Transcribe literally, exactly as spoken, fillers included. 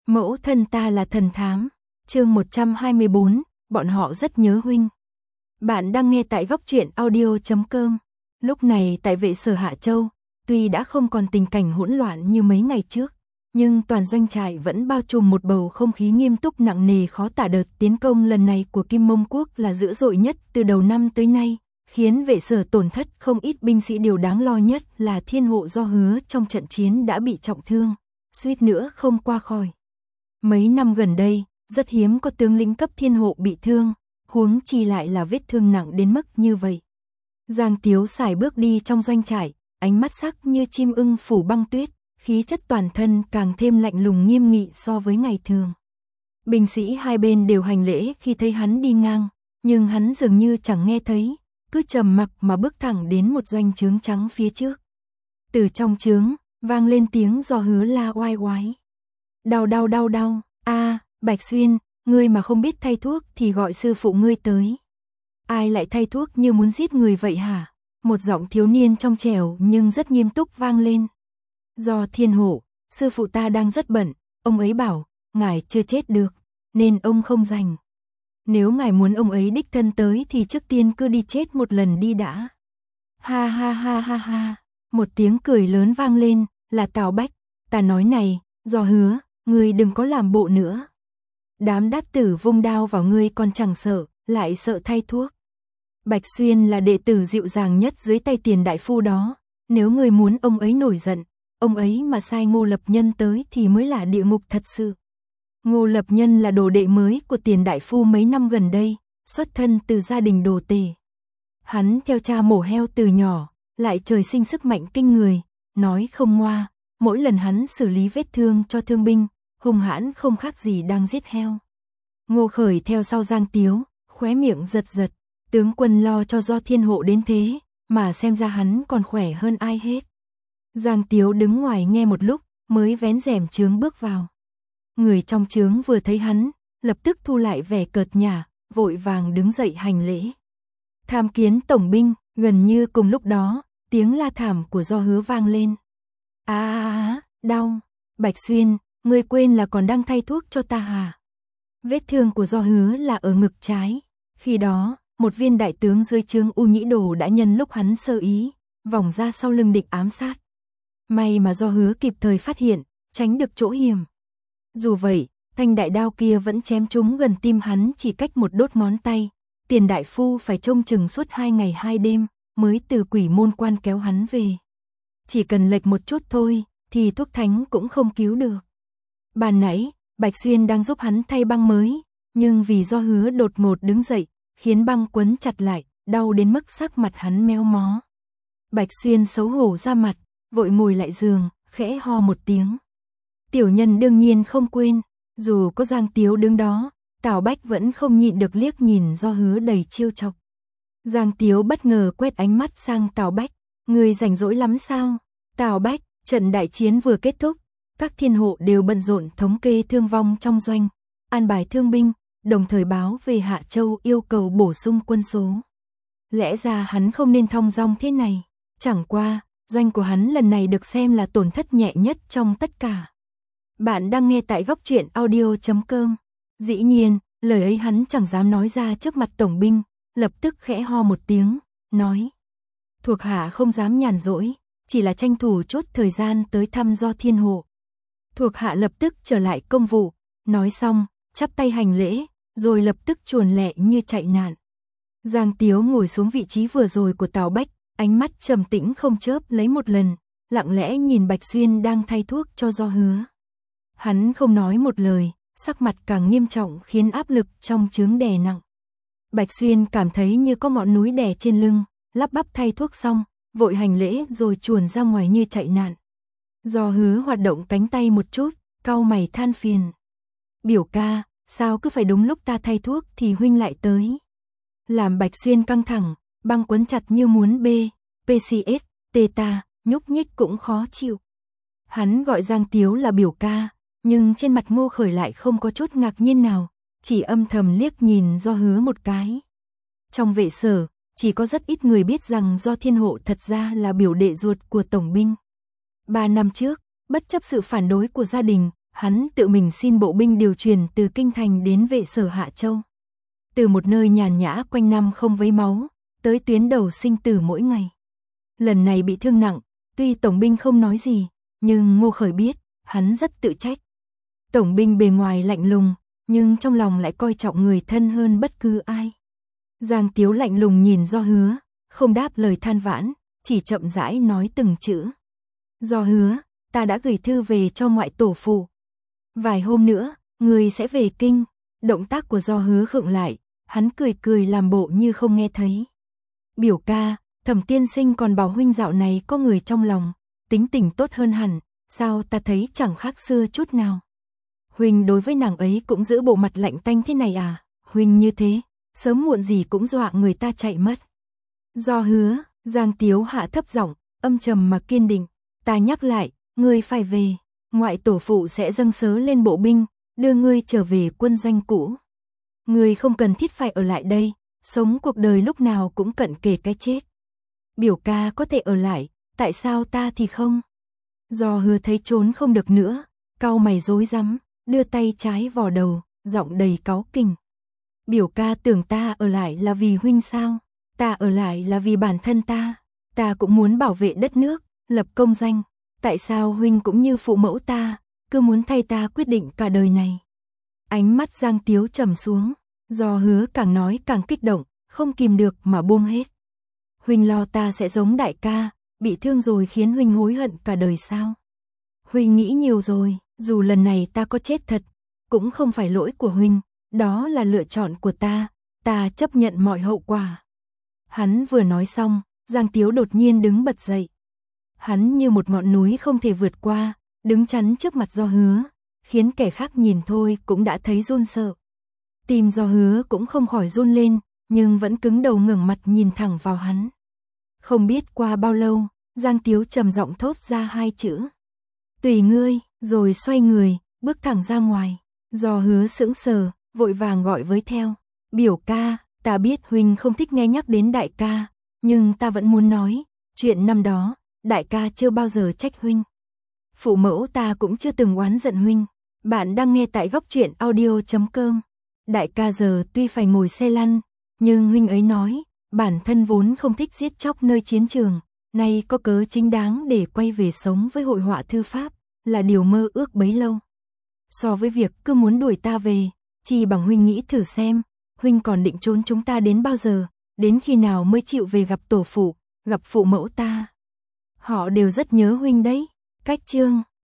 Mẫu thân ta là thần thám. Chương một trăm hai mươi bốn, bọn họ rất nhớ huynh. Bạn đang nghe tại góc truyện audio chấm com. Lúc này tại vệ sở Hạ Châu, tuy đã không còn tình cảnh hỗn loạn như mấy ngày trước, nhưng toàn doanh trại vẫn bao trùm một bầu không khí nghiêm túc nặng nề khó tả. Đợt tiến công lần này của Kim Mông Quốc là dữ dội nhất từ đầu năm tới nay, khiến vệ sở tổn thất không ít binh sĩ. Điều đáng lo nhất là thiên hộ Do Hứa trong trận chiến đã bị trọng thương, suýt nữa không qua khỏi. Mấy năm gần đây, rất hiếm có tướng lĩnh cấp thiên hộ bị thương, huống chi lại là vết thương nặng đến mức như vậy. Giang Tiếu sải bước đi trong doanh trại, ánh mắt sắc như chim ưng phủ băng tuyết, khí chất toàn thân càng thêm lạnh lùng nghiêm nghị so với ngày thường. Binh sĩ hai bên đều hành lễ khi thấy hắn đi ngang, nhưng hắn dường như chẳng nghe thấy, cứ trầm mặc mà bước thẳng đến một doanh trướng trắng phía trước. Từ trong trướng, vang lên tiếng Do Hứa la oai oái. Đau đau đau đau, a Bạch Xuyên, ngươi mà không biết thay thuốc thì gọi sư phụ ngươi tới. Ai lại thay thuốc như muốn giết người vậy hả? Một giọng thiếu niên trong trẻo nhưng rất nghiêm túc vang lên. Do thiên hộ, sư phụ ta đang rất bận, ông ấy bảo, ngài chưa chết được, nên ông không rảnh. Nếu ngài muốn ông ấy đích thân tới thì trước tiên cứ đi chết một lần đi đã. Ha ha ha ha ha, một tiếng cười lớn vang lên, là Tào Bách. Ta nói này, Do Hứa, ngươi đừng có làm bộ nữa. Đám đát tử vung đao vào ngươi còn chẳng sợ, lại sợ thay thuốc. Bạch Xuyên là đệ tử dịu dàng nhất dưới tay Tiền đại phu đó, nếu ngươi muốn ông ấy nổi giận, ông ấy mà sai Ngô Lập Nhân tới thì mới là địa ngục thật sự. Ngô Lập Nhân là đồ đệ mới của Tiền đại phu mấy năm gần đây, xuất thân từ gia đình đồ tể. Hắn theo cha mổ heo từ nhỏ, lại trời sinh sức mạnh kinh người, nói không ngoa, mỗi lần hắn xử lý vết thương cho thương binh, hung hãn không khác gì đang giết heo. Ngô Khởi theo sau Giang Tiếu, khóe miệng giật giật, tướng quân lo cho Do thiên hộ đến thế, mà xem ra hắn còn khỏe hơn ai hết. Giang Tiếu đứng ngoài nghe một lúc, mới vén rèm trướng bước vào. Người trong trướng vừa thấy hắn, lập tức thu lại vẻ cợt nhả, vội vàng đứng dậy hành lễ. Tham kiến tổng binh. Gần như cùng lúc đó, tiếng la thảm của Do Hứa vang lên. A a a, đau. Bạch Xuyên, ngươi quên là còn đang thay thuốc cho ta hả? Vết thương của Do Hứa là ở ngực trái. Khi đó, một viên đại tướng dưới trướng U Nhĩ Đồ đã nhân lúc hắn sơ ý, vòng ra sau lưng địch ám sát. May mà Do Hứa kịp thời phát hiện, tránh được chỗ hiểm. Dù vậy, thanh đại đao kia vẫn chém trúng gần tim hắn chỉ cách một đốt ngón tay. Tiền đại phu phải trông chừng suốt hai ngày hai đêm, mới từ Quỷ Môn Quan kéo hắn về. Chỉ cần lệch một chút thôi, thì thuốc thánh cũng không cứu được. Ban nãy, Bạch Xuyên đang giúp hắn thay băng mới, nhưng vì Do Hứa đột ngột đứng dậy, khiến băng quấn chặt lại, đau đến mức sắc mặt hắn méo mó. Bạch Xuyên xấu hổ ra mặt, vội ngồi lại giường, khẽ ho một tiếng. Tiểu nhân đương nhiên không quên, dù có Giang Tiếu đứng đó, Tào Bách vẫn không nhịn được liếc nhìn Do Hứa đầy trêu chọc. Giang Tiếu bất ngờ quét ánh mắt sang Tào Bách, người rảnh rỗi lắm sao? Tào Bách, trận đại chiến vừa kết thúc, các thiên hộ đều bận rộn thống kê thương vong trong doanh, an bài thương binh, đồng thời báo về Hạ Châu yêu cầu bổ sung quân số. Lẽ ra hắn không nên thong dong thế này, chẳng qua, doanh của hắn lần này được xem là tổn thất nhẹ nhất trong tất cả. Bạn đang nghe tại góc truyện audio chấm com. Dĩ nhiên, lời ấy hắn chẳng dám nói ra trước mặt tổng binh, lập tức khẽ ho một tiếng, nói. Thuộc hạ không dám nhàn rỗi, chỉ là tranh thủ chốt thời gian tới thăm Do thiên hộ. Thuộc hạ lập tức trở lại công vụ, nói xong, chắp tay hành lễ, rồi lập tức chuồn lẹ như chạy nạn. Giang Tiếu ngồi xuống vị trí vừa rồi của Tào Bách, ánh mắt trầm tĩnh không chớp lấy một lần, lặng lẽ nhìn Bạch Xuyên đang thay thuốc cho Do Hứa. Hắn không nói một lời, sắc mặt càng nghiêm trọng khiến áp lực trong trướng đè nặng. Bạch Xuyên cảm thấy như có ngọn núi đè trên lưng, lắp bắp thay thuốc xong, vội hành lễ rồi chuồn ra ngoài như chạy nạn. Do Hứa hoạt động cánh tay một chút, cau mày than phiền. Biểu ca, sao cứ phải đúng lúc ta thay thuốc thì huynh lại tới. Làm Bạch Xuyên căng thẳng, băng quấn chặt như muốn bê, pê xê ét, tê ta, nhúc nhích cũng khó chịu. Hắn gọi Giang Tiếu là biểu ca, nhưng trên mặt Ngô Khởi lại không có chút ngạc nhiên nào, chỉ âm thầm liếc nhìn Do Hứa một cái. Trong vệ sở, chỉ có rất ít người biết rằng Do thiên hộ thật ra là biểu đệ ruột của tổng binh. Ba năm trước, bất chấp sự phản đối của gia đình, hắn tự mình xin bộ binh điều chuyển từ kinh thành đến vệ sở Hạ Châu. Từ một nơi nhàn nhã quanh năm không vấy máu, tới tuyến đầu sinh tử mỗi ngày. Lần này bị thương nặng, tuy tổng binh không nói gì, nhưng Ngô Khởi biết, hắn rất tự trách. Tổng binh bề ngoài lạnh lùng, nhưng trong lòng lại coi trọng người thân hơn bất cứ ai. Giang Tiếu lạnh lùng nhìn Do Hứa, không đáp lời than vãn, chỉ chậm rãi nói từng chữ. Do Hứa, ta đã gửi thư về cho ngoại tổ phụ. Vài hôm nữa, người sẽ về kinh. Động tác của Do Hứa khựng lại, hắn cười cười làm bộ như không nghe thấy. Biểu ca, Thẩm tiên sinh còn bảo huynh dạo này có người trong lòng, tính tình tốt hơn hẳn, sao ta thấy chẳng khác xưa chút nào. Huynh đối với nàng ấy cũng giữ bộ mặt lạnh tanh thế này à? Huynh như thế, sớm muộn gì cũng dọa người ta chạy mất. Do Hứa, Giang Tiếu hạ thấp giọng, âm trầm mà kiên định. Ta nhắc lại, ngươi phải về. Ngoại tổ phụ sẽ dâng sớ lên bộ binh, đưa ngươi trở về quân doanh cũ. Ngươi không cần thiết phải ở lại đây, sống cuộc đời lúc nào cũng cận kề cái chết. Biểu ca có thể ở lại, tại sao ta thì không? Do Hứa thấy trốn không được nữa, cau mày rối rắm, đưa tay trái vò đầu, giọng đầy cáu kỉnh. Biểu ca tưởng ta ở lại là vì huynh sao? Ta ở lại là vì bản thân ta. Ta cũng muốn bảo vệ đất nước, lập công danh. Tại sao huynh cũng như phụ mẫu ta, cứ muốn thay ta quyết định cả đời này? Ánh mắt Giang Tiếu trầm xuống, Do Hứa càng nói càng kích động, không kìm được mà buông hết. Huynh lo ta sẽ giống đại ca, bị thương rồi khiến huynh hối hận cả đời sao? Huynh nghĩ nhiều rồi, dù lần này ta có chết thật, cũng không phải lỗi của huynh, đó là lựa chọn của ta, ta chấp nhận mọi hậu quả. Hắn vừa nói xong, Giang Tiếu đột nhiên đứng bật dậy. Hắn như một ngọn núi không thể vượt qua, đứng chắn trước mặt Do Hứa, khiến kẻ khác nhìn thôi cũng đã thấy run sợ. Tim Do Hứa cũng không khỏi run lên, nhưng vẫn cứng đầu ngẩng mặt nhìn thẳng vào hắn. Không biết qua bao lâu, Giang Tiếu trầm giọng thốt ra hai chữ. Tùy ngươi, rồi xoay người, bước thẳng ra ngoài. Do Hứa sững sờ, vội vàng gọi với theo. Biểu ca, ta biết huynh không thích nghe nhắc đến đại ca, nhưng ta vẫn muốn nói, chuyện năm đó, đại ca chưa bao giờ trách huynh. Phụ mẫu ta cũng chưa từng oán giận huynh. Bạn đang nghe tại góc truyện audio chấm com. Đại ca giờ tuy phải ngồi xe lăn, nhưng huynh ấy nói, bản thân vốn không thích giết chóc nơi chiến trường, nay có cớ chính đáng để quay về sống với hội họa thư pháp, là điều mơ ước bấy lâu. So với việc cứ muốn đuổi ta về, chỉ bằng huynh nghĩ thử xem, huynh còn định trốn chúng ta đến bao giờ, đến khi nào mới chịu về gặp tổ phụ, gặp phụ mẫu ta. Họ đều rất nhớ huynh đấy. Cách chương